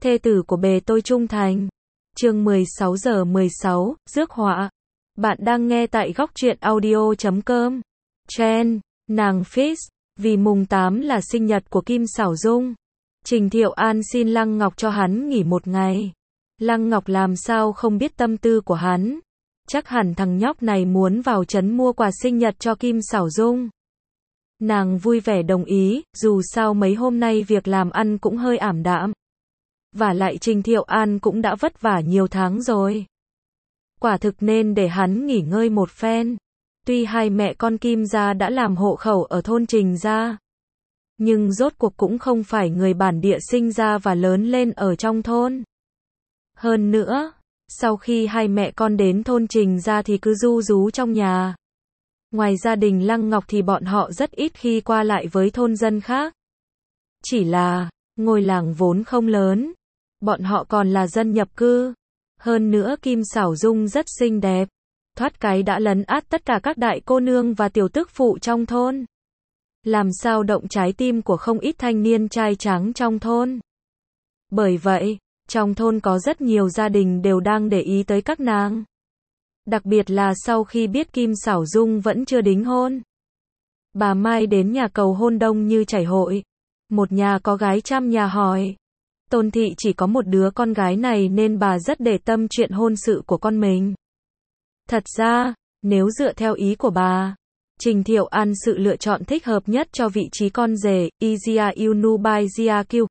thê tử của bề tôi trung thành. Chương 16:16, rước họa. Bạn đang nghe tại góc truyện audio.com. Trend, nàng Fix, vì mùng 8 là sinh nhật của Kim Xảo Dung. Trình Thiệu An xin Lăng Ngọc cho hắn nghỉ một ngày. Lăng Ngọc làm sao không biết tâm tư của hắn. Chắc hẳn thằng nhóc này muốn vào trấn mua quà sinh nhật cho Kim Xảo Dung. Nàng vui vẻ đồng ý, dù sao mấy hôm nay việc làm ăn cũng hơi ảm đạm. Vả lại Trình Thiệu An cũng đã vất vả nhiều tháng rồi. Quả thực nên để hắn nghỉ ngơi một phen. Tuy hai mẹ con Kim gia đã làm hộ khẩu ở thôn Trình gia, nhưng rốt cuộc cũng không phải người bản địa sinh ra và lớn lên ở trong thôn. Hơn nữa, sau khi hai mẹ con đến thôn Trình gia thì cứ ru rú trong nhà. Ngoài gia đình Lăng Ngọc thì bọn họ rất ít khi qua lại với thôn dân khác. Chỉ là, ngôi làng vốn không lớn, bọn họ còn là dân nhập cư. Hơn nữa Kim Xảo Dung rất xinh đẹp, thoát cái đã lấn át tất cả các đại cô nương và tiểu tước phụ trong thôn. Làm sao động trái tim của không ít thanh niên trai tráng trong thôn. Bởi vậy, trong thôn có rất nhiều gia đình đều đang để ý tới các nàng. Đặc biệt là sau khi biết Kim Xảo Dung vẫn chưa đính hôn. Bà Mai đến nhà cầu hôn đông như chảy hội. Một nhà có gái trăm nhà hỏi. Tôn thị chỉ có một đứa con gái này nên bà rất để tâm chuyện hôn sự của con mình. Thật ra, nếu dựa theo ý của bà, Trình Thiệu An sự lựa chọn thích hợp nhất cho vị trí con rể, Izia Inu Bai Gia Kiu.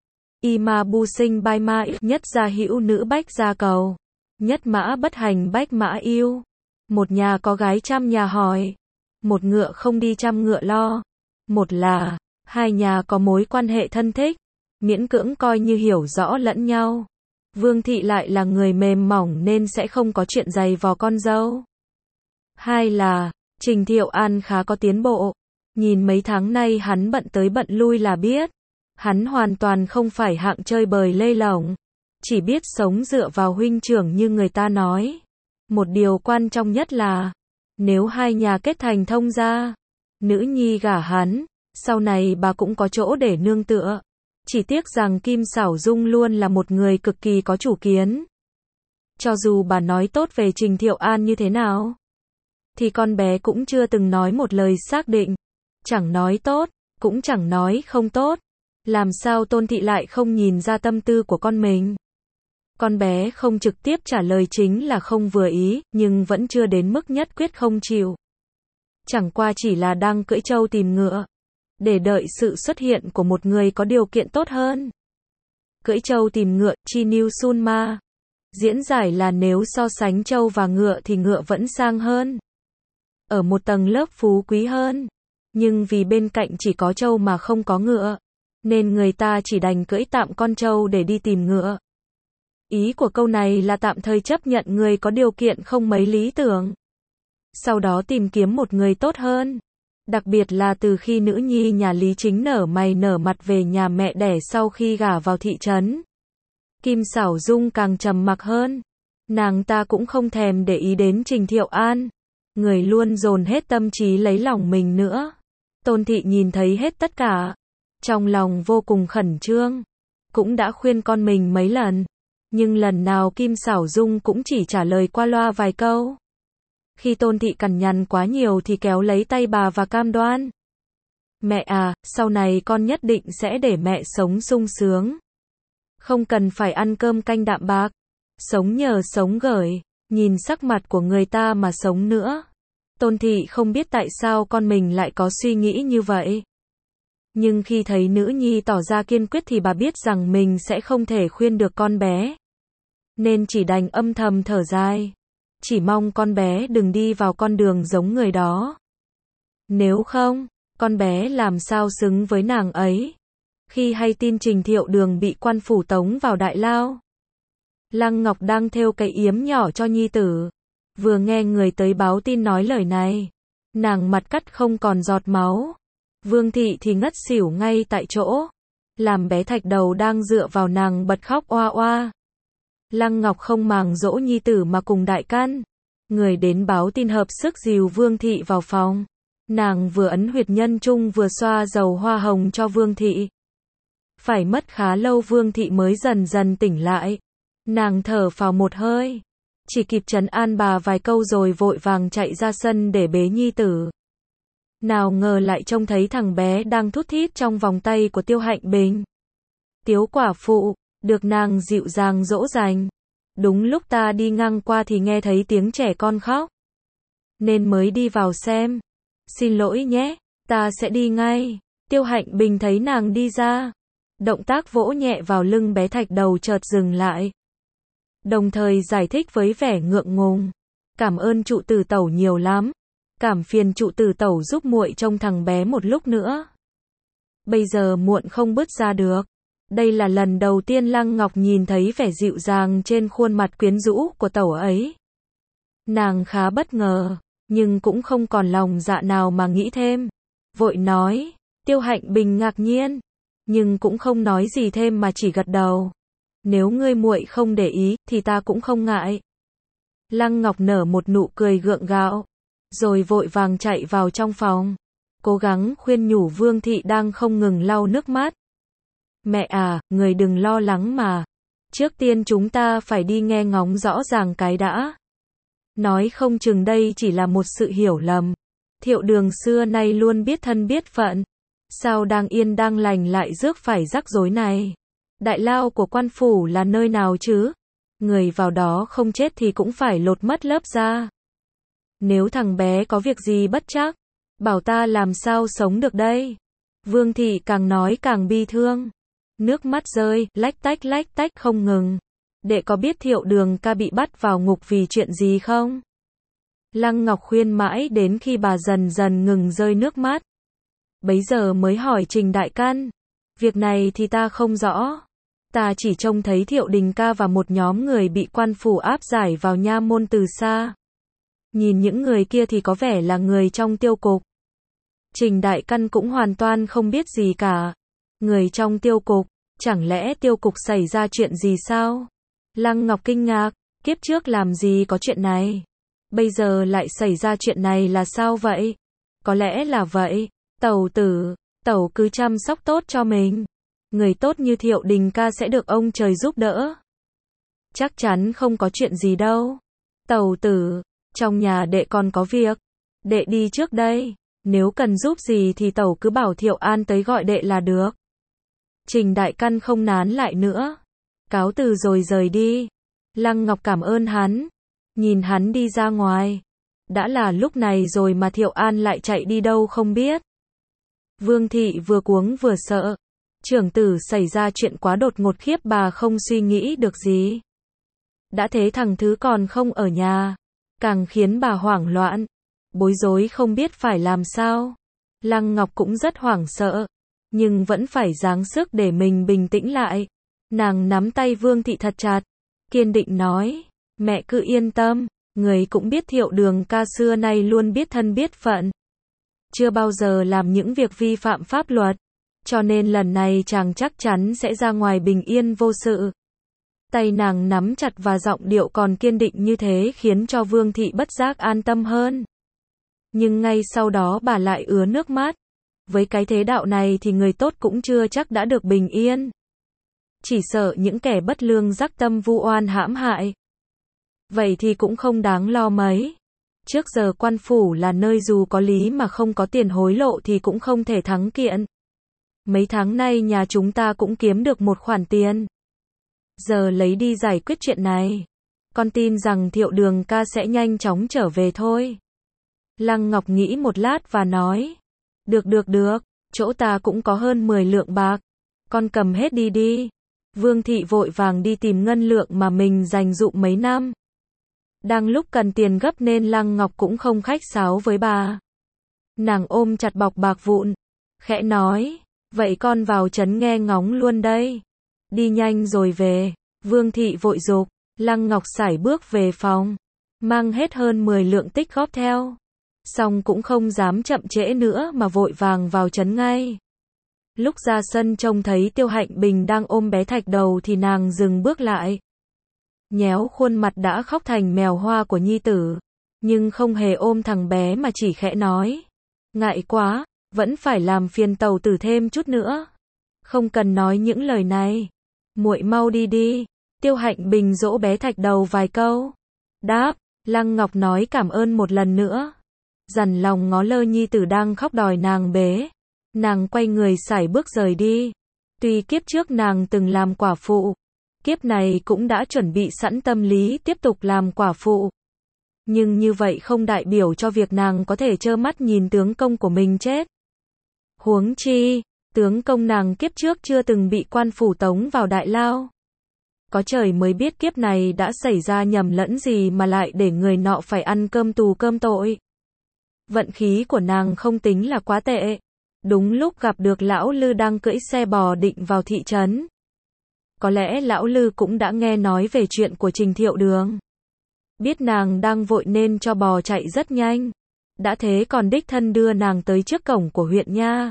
Ima Bu Sinh Bai Ma nhất gia hữu nữ bách gia cầu. Nhất mã bất hành bách mã yêu. Một nhà có gái trăm nhà hỏi. Một ngựa không đi trăm ngựa lo. Một là, hai nhà có mối quan hệ thân thích, miễn cưỡng coi như hiểu rõ lẫn nhau. Vương thị lại là người mềm mỏng nên sẽ không có chuyện giày vò con dâu. Hai là, Trình Thiệu An khá có tiến bộ. Nhìn mấy tháng nay hắn bận tới bận lui là biết. Hắn hoàn toàn không phải hạng chơi bời lêu lổng. Chỉ biết sống dựa vào huynh trưởng như người ta nói. Một điều quan trọng nhất là, nếu hai nhà kết thành thông gia, nữ nhi gả hắn, sau này bà cũng có chỗ để nương tựa. Chỉ tiếc rằng Kim Xảo Dung luôn là một người cực kỳ có chủ kiến. Cho dù bà nói tốt về Trình Thiệu An như thế nào, thì con bé cũng chưa từng nói một lời xác định. Chẳng nói tốt, cũng chẳng nói không tốt. Làm sao Tôn thị lại không nhìn ra tâm tư của con mình? Con bé không trực tiếp trả lời chính là không vừa ý, nhưng vẫn chưa đến mức nhất quyết không chịu. Chẳng qua chỉ là đang cưỡi trâu tìm ngựa, để đợi sự xuất hiện của một người có điều kiện tốt hơn. Cưỡi trâu tìm ngựa, Chi Niu Sun Ma. Diễn giải là nếu so sánh trâu và ngựa thì ngựa vẫn sang hơn. Ở một tầng lớp phú quý hơn. Nhưng vì bên cạnh chỉ có trâu mà không có ngựa, nên người ta chỉ đành cưỡi tạm con trâu để đi tìm ngựa. Ý của câu này là tạm thời chấp nhận người có điều kiện không mấy lý tưởng. Sau đó tìm kiếm một người tốt hơn. Đặc biệt là từ khi nữ nhi nhà Lý Chính nở mày nở mặt về nhà mẹ đẻ sau khi gả vào thị trấn. Kim Xảo Dung càng trầm mặc hơn. Nàng ta cũng không thèm để ý đến Trình Thiệu An. Người luôn dồn hết tâm trí lấy lòng mình nữa. Tôn thị nhìn thấy hết tất cả. Trong lòng vô cùng khẩn trương. Cũng đã khuyên con mình mấy lần. Nhưng lần nào Kim Xảo Dung cũng chỉ trả lời qua loa vài câu. Khi Tôn thị cằn nhằn quá nhiều thì kéo lấy tay bà và cam đoan. Mẹ à, sau này con nhất định sẽ để mẹ sống sung sướng. Không cần phải ăn cơm canh đạm bạc. Sống nhờ sống gởi. Nhìn sắc mặt của người ta mà sống nữa. Tôn thị không biết tại sao con mình lại có suy nghĩ như vậy. Nhưng khi thấy nữ nhi tỏ ra kiên quyết thì bà biết rằng mình sẽ không thể khuyên được con bé. Nên chỉ đành âm thầm thở dài. Chỉ mong con bé đừng đi vào con đường giống người đó. Nếu không, con bé làm sao xứng với nàng ấy. Khi hay tin Trình Thiệu Đường bị quan phủ tống vào đại lao, Lăng Ngọc đang thêu cái yếm nhỏ cho nhi tử. Vừa nghe người tới báo tin nói lời này, nàng mặt cắt không còn giọt máu. Vương thị thì ngất xỉu ngay tại chỗ. Làm bé thạch đầu đang dựa vào nàng bật khóc oa oa. Lăng Ngọc không màng dỗ nhi tử mà cùng đại căn. Người đến báo tin hợp sức dìu Vương thị vào phòng. Nàng vừa ấn huyệt nhân trung vừa xoa dầu hoa hồng cho Vương thị. Phải mất khá lâu Vương Thị mới dần dần tỉnh lại. Nàng thở phào một hơi. Chỉ kịp trấn an bà vài câu rồi vội vàng chạy ra sân để bế nhi tử. Nào ngờ lại trông thấy thằng bé đang thút thít trong vòng tay của Tiêu Hạnh Bình. Tiếu quả phụ, được nàng dịu dàng dỗ dành. Đúng lúc ta đi ngang qua thì nghe thấy tiếng trẻ con khóc. Nên mới đi vào xem. Xin lỗi nhé, ta sẽ đi ngay. Tiêu Hạnh Bình thấy nàng đi ra. Động tác vỗ nhẹ vào lưng bé thạch đầu chợt dừng lại. Đồng thời giải thích với vẻ ngượng ngùng. Cảm ơn trụ tử tẩu nhiều lắm. Cảm phiền trụ tử tẩu giúp muội trông thằng bé một lúc nữa. Bây giờ muộn không bước ra được. Đây là lần đầu tiên Lăng Ngọc nhìn thấy vẻ dịu dàng trên khuôn mặt quyến rũ của tẩu ấy. Nàng khá bất ngờ, nhưng cũng không còn lòng dạ nào mà nghĩ thêm. Vội nói, Tiêu Hạnh Bình ngạc nhiên, nhưng cũng không nói gì thêm mà chỉ gật đầu. Nếu ngươi muội không để ý, thì ta cũng không ngại. Lăng Ngọc nở một nụ cười gượng gạo, rồi vội vàng chạy vào trong phòng, cố gắng khuyên nhủ Vương Thị đang không ngừng lau nước mắt. Mẹ à, người đừng lo lắng mà. Trước tiên chúng ta phải đi nghe ngóng rõ ràng cái đã. Nói không chừng đây chỉ là một sự hiểu lầm. Thiệu Đường xưa nay luôn biết thân biết phận. Sao đang yên đang lành lại rước phải rắc rối này? Đại lao của quan phủ là nơi nào chứ? Người vào đó không chết thì cũng phải lột mất lớp da. Nếu thằng bé có việc gì bất trắc, bảo ta làm sao sống được đây? Vương Thị càng nói càng bi thương. Nước mắt rơi, lách tách không ngừng. Đệ có biết Thiệu Đường ca bị bắt vào ngục vì chuyện gì không? Lăng Ngọc khuyên mãi đến khi bà dần dần ngừng rơi nước mắt. Bấy giờ mới hỏi Trình Đại Căn. Việc này thì ta không rõ. Ta chỉ trông thấy Thiệu Đình ca và một nhóm người bị quan phủ áp giải vào nha môn từ xa. Nhìn những người kia thì có vẻ là người trong tiêu cục. Trình Đại Căn cũng hoàn toàn không biết gì cả. Người trong tiêu cục, chẳng lẽ tiêu cục xảy ra chuyện gì sao? Lăng Ngọc kinh ngạc, kiếp trước làm gì có chuyện này? Bây giờ lại xảy ra chuyện này là sao vậy? Có lẽ là vậy. Tẩu tử, tẩu cứ chăm sóc tốt cho mình. Người tốt như Thiệu Đình ca sẽ được ông trời giúp đỡ. Chắc chắn không có chuyện gì đâu. Tẩu tử, trong nhà đệ còn có việc. Đệ đi trước đây. Nếu cần giúp gì thì tẩu cứ bảo Thiệu An tới gọi đệ là được. Trình Đại Căn không nán lại nữa. Cáo từ rồi rời đi. Lăng Ngọc cảm ơn hắn. Nhìn hắn đi ra ngoài. Đã là lúc này rồi mà Thiệu An lại chạy đi đâu không biết. Vương Thị vừa cuống vừa sợ. Trưởng tử xảy ra chuyện quá đột ngột khiếp bà không suy nghĩ được gì. Đã thế thằng Thứ còn không ở nhà. Càng khiến bà hoảng loạn. Bối rối không biết phải làm sao. Lăng Ngọc cũng rất hoảng sợ. Nhưng vẫn phải dáng sức để mình bình tĩnh lại. Nàng nắm tay Vương Thị thật chặt. Kiên định nói. Mẹ cứ yên tâm. Người cũng biết Thiệu Đường ca xưa nay luôn biết thân biết phận. Chưa bao giờ làm những việc vi phạm pháp luật. Cho nên lần này chàng chắc chắn sẽ ra ngoài bình yên vô sự. Tay nàng nắm chặt và giọng điệu còn kiên định như thế khiến cho Vương Thị bất giác an tâm hơn. Nhưng ngay sau đó bà lại ứa nước mắt. Với cái thế đạo này thì người tốt cũng chưa chắc đã được bình yên. Chỉ sợ những kẻ bất lương rắc tâm vu oan hãm hại. Vậy thì cũng không đáng lo mấy. Trước giờ quan phủ là nơi dù có lý mà không có tiền hối lộ thì cũng không thể thắng kiện. Mấy tháng nay nhà chúng ta cũng kiếm được một khoản tiền. Giờ lấy đi giải quyết chuyện này. Con tin rằng Thiệu Đường ca sẽ nhanh chóng trở về thôi. Lăng Ngọc nghĩ một lát và nói. Được, chỗ ta cũng có hơn 10 lượng bạc. Con cầm hết đi đi. Vương Thị vội vàng đi tìm ngân lượng mà mình dành dụm mấy năm. Đang lúc cần tiền gấp nên Lăng Ngọc cũng không khách sáo với bà. Nàng ôm chặt bọc bạc vụn. Khẽ nói. Vậy con vào trấn nghe ngóng luôn đây. Đi nhanh rồi về. Vương Thị vội giục. Lăng Ngọc sải bước về phòng. Mang hết hơn 10 lượng tích góp theo. Xong cũng không dám chậm trễ nữa mà vội vàng vào trấn ngay. Lúc ra sân trông thấy Tiêu Hạnh Bình đang ôm bé thạch đầu thì nàng dừng bước lại. Nhéo khuôn mặt đã khóc thành mèo hoa của nhi tử. Nhưng không hề ôm thằng bé mà chỉ khẽ nói. Ngại quá, vẫn phải làm phiền tẩu tử thêm chút nữa. Không cần nói những lời này. Muội mau đi đi. Tiêu Hạnh Bình dỗ bé Thạch Đầu vài câu. Đáp, Lăng Ngọc nói cảm ơn một lần nữa. Dằn lòng ngó lơ nhi tử đang khóc đòi nàng bế. Nàng quay người sải bước rời đi. Tuy kiếp trước nàng từng làm quả phụ, kiếp này cũng đã chuẩn bị sẵn tâm lý tiếp tục làm quả phụ. Nhưng như vậy không đại biểu cho việc nàng có thể trơ mắt nhìn tướng công của mình chết. Huống chi, tướng công nàng kiếp trước chưa từng bị quan phủ tống vào đại lao. Có trời mới biết kiếp này đã xảy ra nhầm lẫn gì mà lại để người nọ phải ăn cơm tù cơm tội. Vận khí của nàng không tính là quá tệ. Đúng lúc gặp được lão Lư đang cưỡi xe bò định vào thị trấn. Có lẽ lão Lư cũng đã nghe nói về chuyện của Trình Thiệu Đường. Biết nàng đang vội nên cho bò chạy rất nhanh. Đã thế còn đích thân đưa nàng tới trước cổng của huyện nha.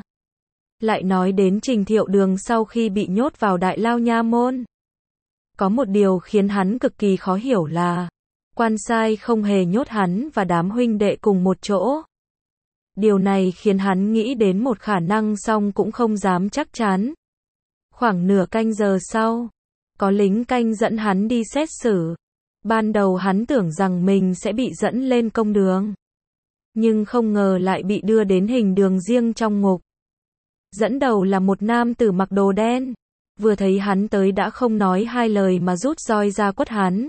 Lại nói đến Trình Thiệu Đường sau khi bị nhốt vào đại lao nha môn. Có một điều khiến hắn cực kỳ khó hiểu là quan sai không hề nhốt hắn và đám huynh đệ cùng một chỗ. Điều này khiến hắn nghĩ đến một khả năng song cũng không dám chắc chắn. Khoảng nửa canh giờ sau, có lính canh dẫn hắn đi xét xử. Ban đầu hắn tưởng rằng mình sẽ bị dẫn lên công đường. Nhưng không ngờ lại bị đưa đến hình đường riêng trong ngục. Dẫn đầu là một nam tử mặc đồ đen. Vừa thấy hắn tới đã không nói hai lời mà rút roi ra quất hắn.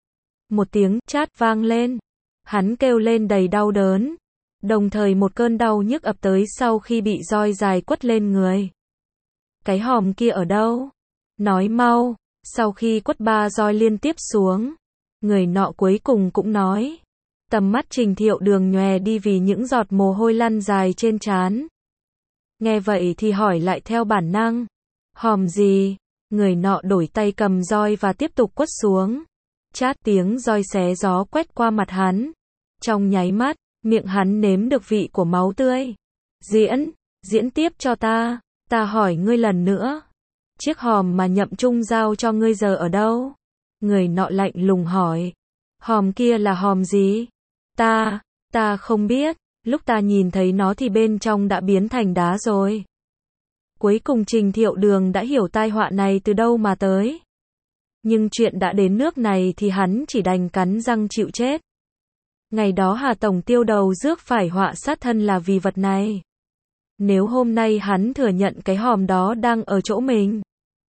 Một tiếng chát vang lên. Hắn kêu lên đầy đau đớn. Đồng thời một cơn đau nhức ập tới sau khi bị roi dài quất lên người. Cái hòm kia ở đâu? Nói mau. Sau khi quất 3 roi liên tiếp xuống, người nọ cuối cùng cũng nói. Tầm mắt Trình Thiệu Đường nhòe đi vì những giọt mồ hôi lăn dài trên trán. Nghe vậy thì hỏi lại theo bản năng. Hòm gì? Người nọ đổi tay cầm roi và tiếp tục quất xuống. Chát tiếng roi xé gió quét qua mặt hắn. Trong nháy mắt, miệng hắn nếm được vị của máu tươi. Diễn tiếp cho ta. Ta hỏi ngươi lần nữa. Chiếc hòm mà Nhậm Trung giao cho ngươi giờ ở đâu? Người nọ lạnh lùng hỏi. Hòm kia là hòm gì? Ta không biết. Lúc ta nhìn thấy nó thì bên trong đã biến thành đá rồi. Cuối cùng Trình Thiệu Đường đã hiểu tai họa này từ đâu mà tới. Nhưng chuyện đã đến nước này thì hắn chỉ đành cắn răng chịu chết. Ngày đó Hà Tổng Tiêu đầu rước phải họa sát thân là vì vật này. Nếu hôm nay hắn thừa nhận cái hòm đó đang ở chỗ mình,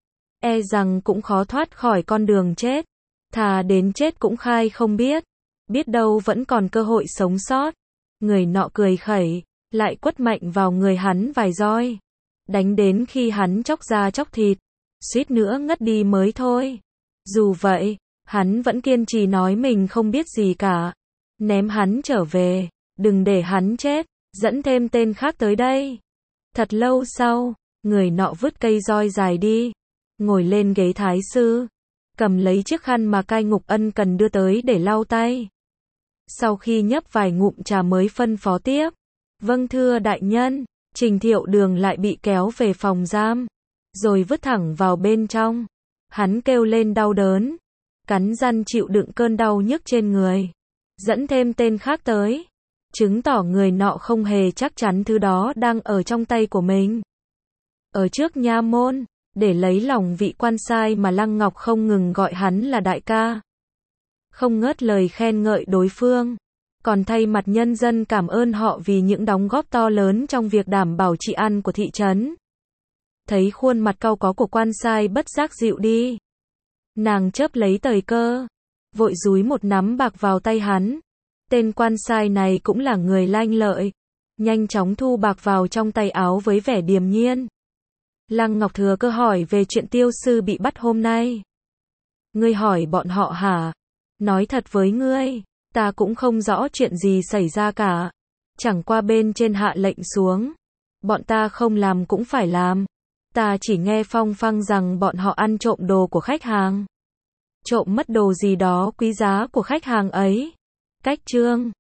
e rằng cũng khó thoát khỏi con đường chết. Thà đến chết cũng khai không biết. Biết đâu vẫn còn cơ hội sống sót. Người nọ cười khẩy, lại quất mạnh vào người hắn vài roi. Đánh đến khi hắn chóc da chóc thịt, suýt nữa ngất đi mới thôi. Dù vậy, hắn vẫn kiên trì nói mình không biết gì cả. Ném hắn trở về, đừng để hắn chết, dẫn thêm tên khác tới đây. Thật lâu sau, người nọ vứt cây roi dài đi, ngồi lên ghế thái sư, cầm lấy chiếc khăn mà Cai Ngục ân cần đưa tới để lau tay. Sau khi nhấp vài ngụm trà mới phân phó tiếp. Vâng thưa đại nhân. Trình Thiệu Đường lại bị kéo về phòng giam, rồi vứt thẳng vào bên trong. Hắn kêu lên đau đớn, cắn răng chịu đựng cơn đau nhức trên người. Dẫn thêm tên khác tới, chứng tỏ người nọ không hề chắc chắn thứ đó đang ở trong tay của mình. Ở trước nha môn, để lấy lòng vị quan sai mà Lăng Ngọc không ngừng gọi hắn là đại ca. Không ngớt lời khen ngợi đối phương, còn thay mặt nhân dân cảm ơn họ vì những đóng góp to lớn trong việc đảm bảo trị an của thị trấn. Thấy khuôn mặt cau có của quan sai bất giác dịu đi. Nàng chớp lấy thời cơ, vội dúi một nắm bạc vào tay hắn. Tên quan sai này cũng là người lanh lợi, nhanh chóng thu bạc vào trong tay áo với vẻ điềm nhiên. Lăng Ngọc thừa cơ hỏi về chuyện Tiêu sư bị bắt hôm nay. Ngươi hỏi bọn họ hả? Nói thật với ngươi, ta cũng không rõ chuyện gì xảy ra cả. Chẳng qua bên trên hạ lệnh xuống, bọn ta không làm cũng phải làm. Ta chỉ nghe phong phang rằng bọn họ ăn trộm đồ của khách hàng. Trộm mất đồ gì đó quý giá của khách hàng ấy. Cách chương